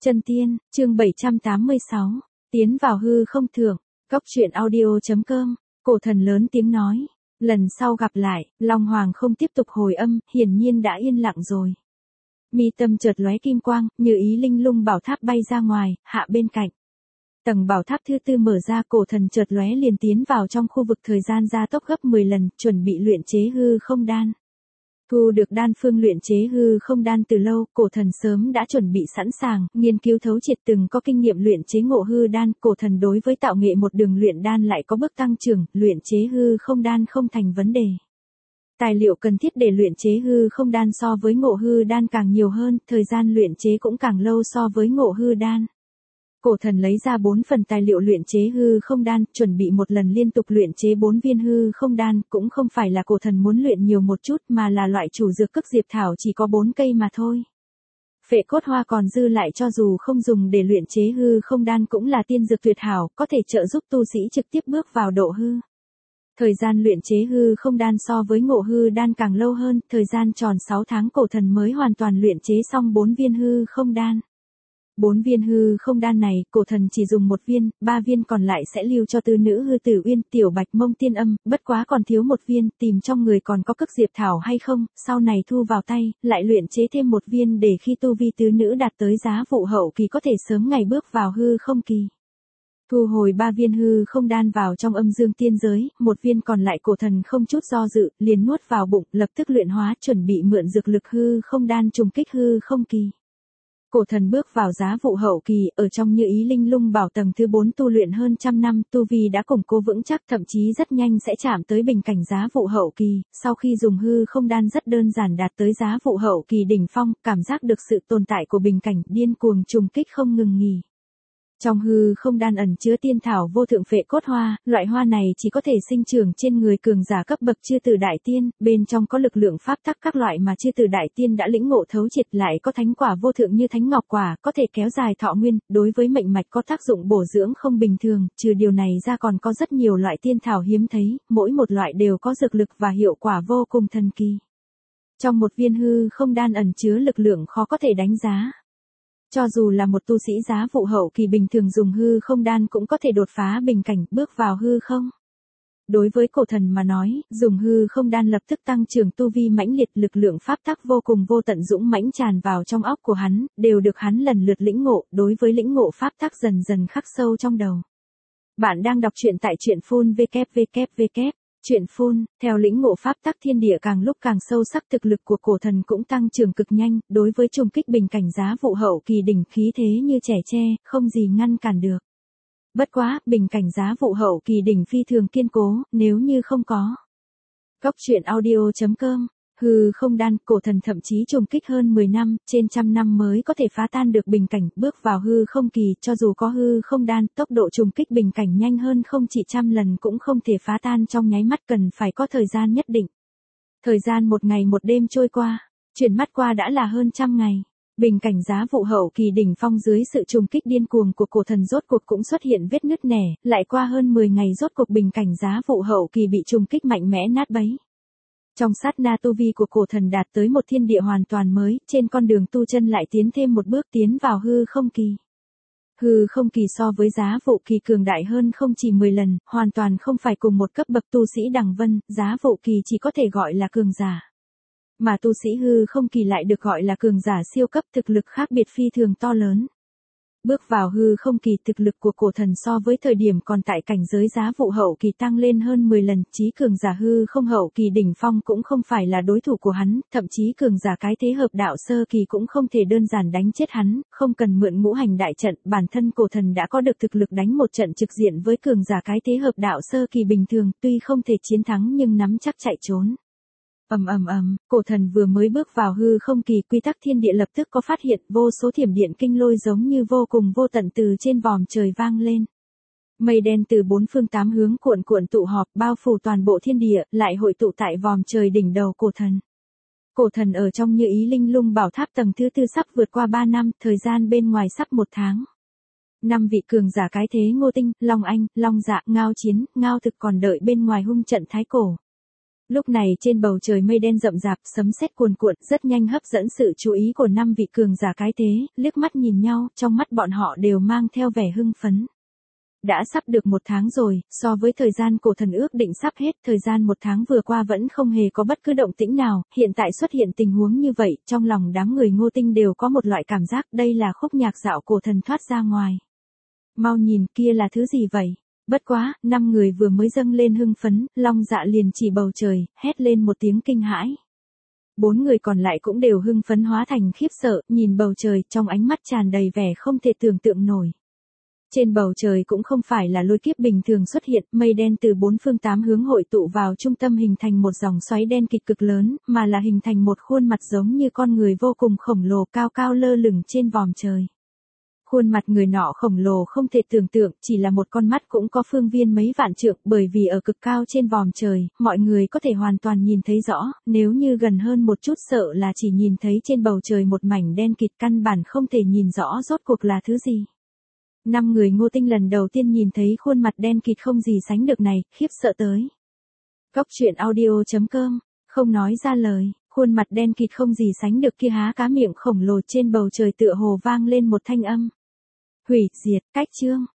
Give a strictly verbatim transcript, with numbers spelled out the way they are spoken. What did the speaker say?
Chân tiên, chương bảy trăm tám mươi sáu, tiến vào hư không thượng, góc truyện audio.com, cổ thần lớn tiếng nói. Lần sau gặp lại, Long Hoàng không tiếp tục hồi âm, hiển nhiên đã yên lặng rồi. Mi tâm chợt lóe kim quang, như ý linh lung bảo tháp bay ra ngoài, hạ bên cạnh. Tầng bảo tháp thứ tư mở ra, cổ thần chợt lóe liền tiến vào trong khu vực thời gian gia tốc gấp mười lần, chuẩn bị luyện chế hư không đan. Thu được đan phương luyện chế hư không đan từ lâu, cổ thần sớm đã chuẩn bị sẵn sàng, nghiên cứu thấu triệt từng có kinh nghiệm luyện chế ngộ hư đan, cổ thần đối với tạo nghệ một đường luyện đan lại có bước tăng trưởng, luyện chế hư không đan không thành vấn đề. Tài liệu cần thiết để luyện chế hư không đan so với ngộ hư đan càng nhiều hơn, thời gian luyện chế cũng càng lâu so với ngộ hư đan. Cổ thần lấy ra bốn phần tài liệu luyện chế hư không đan, chuẩn bị một lần liên tục luyện chế bốn viên hư không đan, cũng không phải là cổ thần muốn luyện nhiều một chút mà là loại chủ dược cức diệp thảo chỉ có bốn cây mà thôi. Phệ cốt hoa còn dư lại cho dù không dùng để luyện chế hư không đan cũng là tiên dược tuyệt hảo, có thể trợ giúp tu sĩ trực tiếp bước vào độ hư. Thời gian luyện chế hư không đan so với ngộ hư đan càng lâu hơn, thời gian tròn sáu tháng cổ thần mới hoàn toàn luyện chế xong bốn viên hư không đan. Bốn viên hư không đan này, cổ thần chỉ dùng một viên, ba viên còn lại sẽ lưu cho tứ nữ hư tử uyên, tiểu bạch mông tiên âm, bất quá còn thiếu một viên, tìm trong người còn có cức diệp thảo hay không, sau này thu vào tay, lại luyện chế thêm một viên để khi tu vi tứ nữ đạt tới giá vụ hậu kỳ có thể sớm ngày bước vào hư không kỳ. Thu hồi ba viên hư không đan vào trong âm dương tiên giới, một viên còn lại cổ thần không chút do dự, liền nuốt vào bụng, lập tức luyện hóa, chuẩn bị mượn dược lực hư không đan trùng kích hư không kỳ. Cổ thần bước vào giá vụ hậu kỳ, ở trong như ý linh lung bảo tầng thứ bốn tu luyện hơn trăm năm, tu vi đã củng cố vững chắc, thậm chí rất nhanh sẽ chạm tới bình cảnh giá vụ hậu kỳ, sau khi dùng hư không đan rất đơn giản đạt tới giá vụ hậu kỳ đỉnh phong, cảm giác được sự tồn tại của bình cảnh, điên cuồng trùng kích không ngừng nghỉ. Trong hư không đan ẩn chứa tiên thảo vô thượng phệ cốt hoa, loại hoa này chỉ có thể sinh trưởng trên người cường giả cấp bậc chư tử đại tiên, bên trong có lực lượng pháp tắc các loại mà chư tử đại tiên đã lĩnh ngộ thấu triệt, lại có thánh quả vô thượng như thánh ngọc quả, có thể kéo dài thọ nguyên, đối với mệnh mạch có tác dụng bổ dưỡng không bình thường, trừ điều này ra còn có rất nhiều loại tiên thảo hiếm thấy, mỗi một loại đều có dược lực và hiệu quả vô cùng thần kỳ. Trong một viên hư không đan ẩn chứa lực lượng khó có thể đánh giá. Cho dù là một tu sĩ giá vụ hậu kỳ bình thường dùng hư không đan cũng có thể đột phá bình cảnh, bước vào hư không. Đối với cổ thần mà nói, dùng hư không đan lập tức tăng trưởng tu vi mãnh liệt, lực lượng pháp tắc vô cùng vô tận dũng mãnh tràn vào trong óc của hắn, đều được hắn lần lượt lĩnh ngộ, đối với lĩnh ngộ pháp tắc dần dần khắc sâu trong đầu. Bạn đang đọc truyện tại truyện phun www. Chuyện phun, theo lĩnh ngộ pháp tắc thiên địa càng lúc càng sâu sắc, thực lực của cổ thần cũng tăng trưởng cực nhanh, đối với trùng kích bình cảnh giá vụ hậu kỳ đỉnh khí thế như trẻ tre, không gì ngăn cản được. Bất quá, bình cảnh giá vụ hậu kỳ đỉnh phi thường kiên cố, nếu như không có. Góc truyện audio.com, hư không đan, cổ thần thậm chí trùng kích hơn mười năm, trên trăm năm mới có thể phá tan được bình cảnh, bước vào hư không kỳ, cho dù có hư không đan, tốc độ trùng kích bình cảnh nhanh hơn không chỉ trăm lần cũng không thể phá tan trong nháy mắt, cần phải có thời gian nhất định. Thời gian một ngày một đêm trôi qua, chuyển mắt qua đã là hơn trăm ngày. Bình cảnh giá vụ hậu kỳ đỉnh phong dưới sự trùng kích điên cuồng của cổ thần rốt cuộc cũng xuất hiện vết nứt nẻ, lại qua hơn mười ngày rốt cuộc bình cảnh giá vụ hậu kỳ bị trùng kích mạnh mẽ nát bấy. Trong sát na tu vi của cổ thần đạt tới một thiên địa hoàn toàn mới, trên con đường tu chân lại tiến thêm một bước, tiến vào hư không kỳ. Hư không kỳ so với giá vụ kỳ cường đại hơn không chỉ mười lần, hoàn toàn không phải cùng một cấp bậc tu sĩ đằng vân, giá vụ kỳ chỉ có thể gọi là cường giả. Mà tu sĩ hư không kỳ lại được gọi là cường giả siêu cấp, thực lực khác biệt phi thường to lớn. Bước vào hư không kỳ, thực lực của cổ thần so với thời điểm còn tại cảnh giới giá vụ hậu kỳ tăng lên hơn mười lần, chí cường giả hư không hậu kỳ đỉnh phong cũng không phải là đối thủ của hắn, thậm chí cường giả cái thế hợp đạo sơ kỳ cũng không thể đơn giản đánh chết hắn, không cần mượn ngũ hành đại trận, bản thân cổ thần đã có được thực lực đánh một trận trực diện với cường giả cái thế hợp đạo sơ kỳ bình thường, tuy không thể chiến thắng nhưng nắm chắc chạy trốn. Ầm ầm ầm, cổ thần vừa mới bước vào hư không kỳ, quy tắc thiên địa lập tức có phát hiện, vô số thiểm điện kinh lôi giống như vô cùng vô tận từ trên vòm trời vang lên. Mây đen từ bốn phương tám hướng cuộn cuộn tụ họp, bao phủ toàn bộ thiên địa, lại hội tụ tại vòm trời đỉnh đầu cổ thần. Cổ thần ở trong như ý linh lung bảo tháp tầng thứ tư sắp vượt qua ba năm, thời gian bên ngoài sắp một tháng. Năm vị cường giả cái thế Ngô Tinh, Long Anh, Long Dạ, Ngao Chiến, Ngao Thực còn đợi bên ngoài hung trận thái cổ. Lúc này trên bầu trời mây đen rậm rạp, sấm sét cuồn cuộn, rất nhanh hấp dẫn sự chú ý của năm vị cường giả cái thế, liếc mắt nhìn nhau, trong mắt bọn họ đều mang theo vẻ hưng phấn. Đã sắp được một tháng rồi, so với thời gian cổ thần ước định sắp hết, thời gian một tháng vừa qua vẫn không hề có bất cứ động tĩnh nào, hiện tại xuất hiện tình huống như vậy, trong lòng đám người Ngô Tinh đều có một loại cảm giác đây là khúc nhạc dạo cổ thần thoát ra ngoài. Mau nhìn kia là thứ gì vậy? Bất quá, năm người vừa mới dâng lên hưng phấn, Long Dạ liền chỉ bầu trời, hét lên một tiếng kinh hãi. Bốn người còn lại cũng đều hưng phấn hóa thành khiếp sợ, nhìn bầu trời, trong ánh mắt tràn đầy vẻ không thể tưởng tượng nổi. Trên bầu trời cũng không phải là lôi kiếp bình thường xuất hiện, mây đen từ bốn phương tám hướng hội tụ vào trung tâm hình thành một dòng xoáy đen kịch cực lớn, mà là hình thành một khuôn mặt giống như con người vô cùng khổng lồ cao cao lơ lửng trên vòm trời. Khuôn mặt người nọ khổng lồ không thể tưởng tượng, chỉ là một con mắt cũng có phương viên mấy vạn trượng, bởi vì ở cực cao trên vòm trời, mọi người có thể hoàn toàn nhìn thấy rõ, nếu như gần hơn một chút sợ là chỉ nhìn thấy trên bầu trời một mảnh đen kịt, căn bản không thể nhìn rõ rốt cuộc là thứ gì. Năm người Ngô Tinh lần đầu tiên nhìn thấy khuôn mặt đen kịt không gì sánh được này, khiếp sợ tới. Cốc truyện audio chấm com, không nói ra lời, khuôn mặt đen kịt không gì sánh được kia há cá miệng khổng lồ trên bầu trời tựa hồ vang lên một thanh âm. Hủy diệt, cách chương.